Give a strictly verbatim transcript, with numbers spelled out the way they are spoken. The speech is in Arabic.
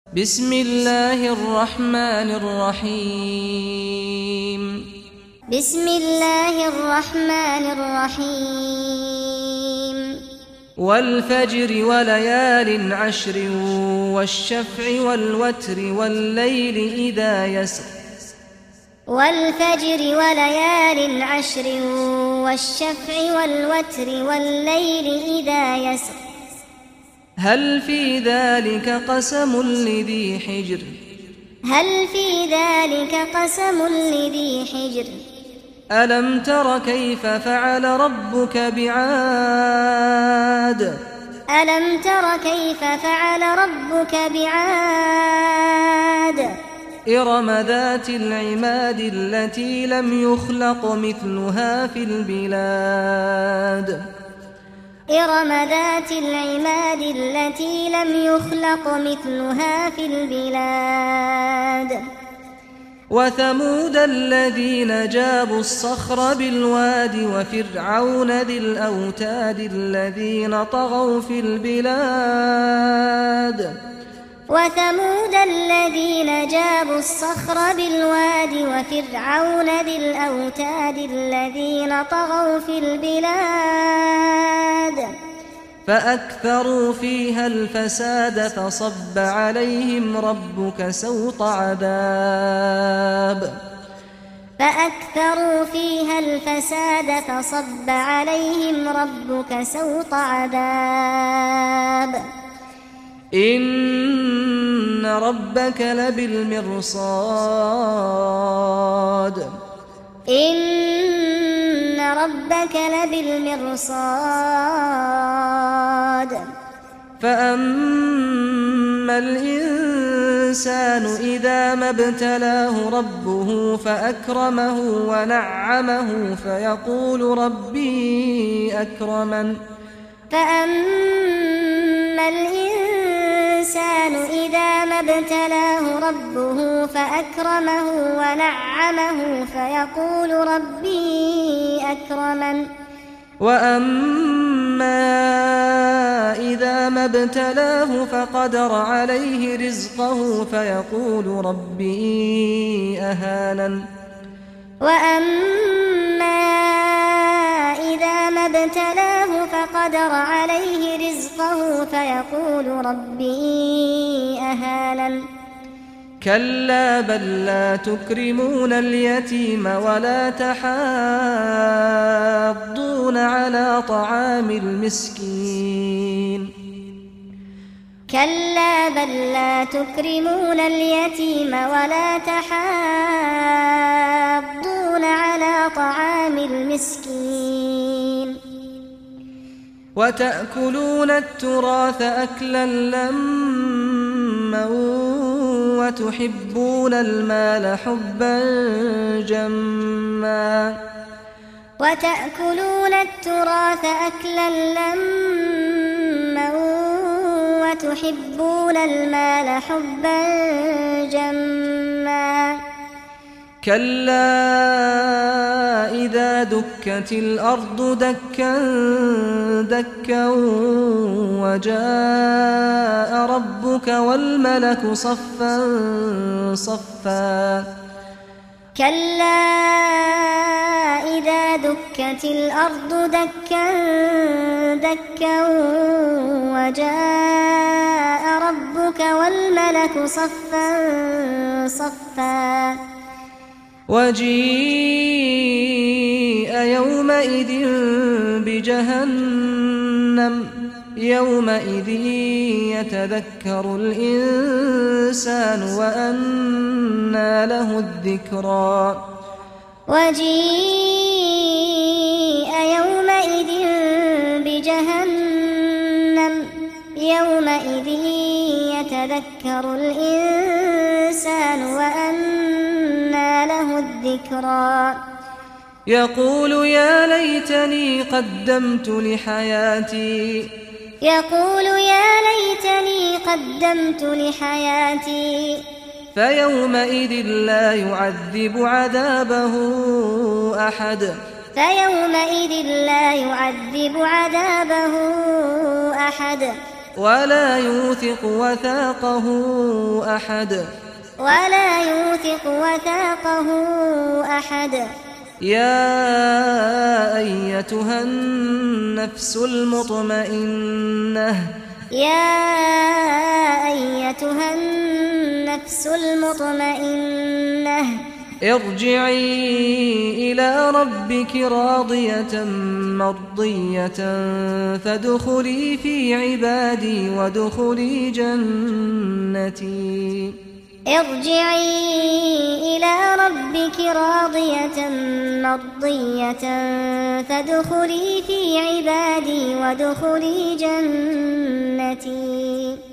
بسم الله الرحمن الرحيم بسم الله الرحمن الرحيم والفجر وليال عشر والشفع والوتر والليل إذا يسر والفجر وليال عشر والشفع والوتر والليل إذا يسر هل في ذلك قسم لذي حجر هل في ذلك قسم لذي حجر ألم تر كيف فعل ربك بعاد ألم تر كيف فعل ربك بعاد إرم ذات العماد التي لم يخلق مثلها في البلاد إرم ذات العماد التي لم يخلق مثلها في البلاد وثمود الذين جابوا الصخر بالواد وفرعون ذي الأوتاد الذين طغوا في البلاد وثمود الذين جابوا الصخر بالواد وفرعون ذي الأوتاد الذين طغوا في البلاد فأكثروا فيها الفساد فصب عليهم ربك سوط عذاب فأكثروا فيها الفساد فصب عليهم ربك سوط عذاب إن ربك لبالمرصاد إن ربك لبالمرصاد فأما الإنسان إذا ما ابتلاه ربه فأكرمه ونعمه فيقول ربي أكرمن فأما الإنسان إذا ما ابتلاه ربه فأكرمه ونعمه فيقول ربي أكرمن وأما إذا ما ابتلاه فقدر عليه رزقه فيقول ربي أهانن وأما إذا ما ابتلاه فقدر عليه رزقه فيقول ربي أهانن كلا بل لا تكرمون اليتيم ولا تحاضون على طعام المسكين كلا بل لا تكرمون اليتيم ولا تحاضون على طعام المسكين وتأكلون التراث أكلا لما وتحبون المال حبا جما وتأكلون التراث أكلا لما وتحبون المال حبا جما كلا إذا دكت الأرض دكا دكا وجاء ربك والملك صفا صفا كلا إذا دكت الأرض دكا دكا وجاء ربك والملك صفا صفا وجيء يومئذ بجهنم يومئذ يتذكر الإنسان وأنى له الذكرى وجيء يومئذ بجهنم يومئذ يتذكر الإنسان وأنى له الذكرى يقول يا ليتني قدمت لحياتي يقول يا ليتني قدمت لحياتي فيومئذ لا يعذب عذابه أحد فيومئذ لا يعذب عذابه أحد ولا يوثق وثاقه أحد ولا يوثق وثاقه أحد يا أيتها النفس المطمئنة يا أيتها النفس المطمئنة ارجعي إلى ربك راضية مرضية فادخلي في عبادي وادخلي جنتي ارجعي إلى ربك راضية مرضية فادخلي في عبادي وادخلي جنتي